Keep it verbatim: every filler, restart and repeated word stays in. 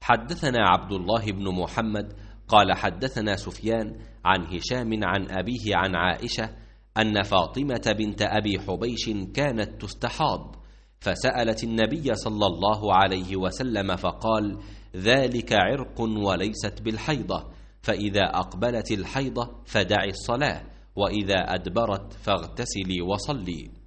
حدثنا عبد الله بن محمد قال حدثنا سفيان عن هشام عن أبيه عن عائشة أن فاطمة بنت أبي حبيش كانت تستحاض، فسألت النبي صلى الله عليه وسلم فقال: ذلك عرق وليست بالحيضة، فإذا أقبلت الحيضة فدعي الصلاة، وإذا أدبرت فاغتسلي وصلي.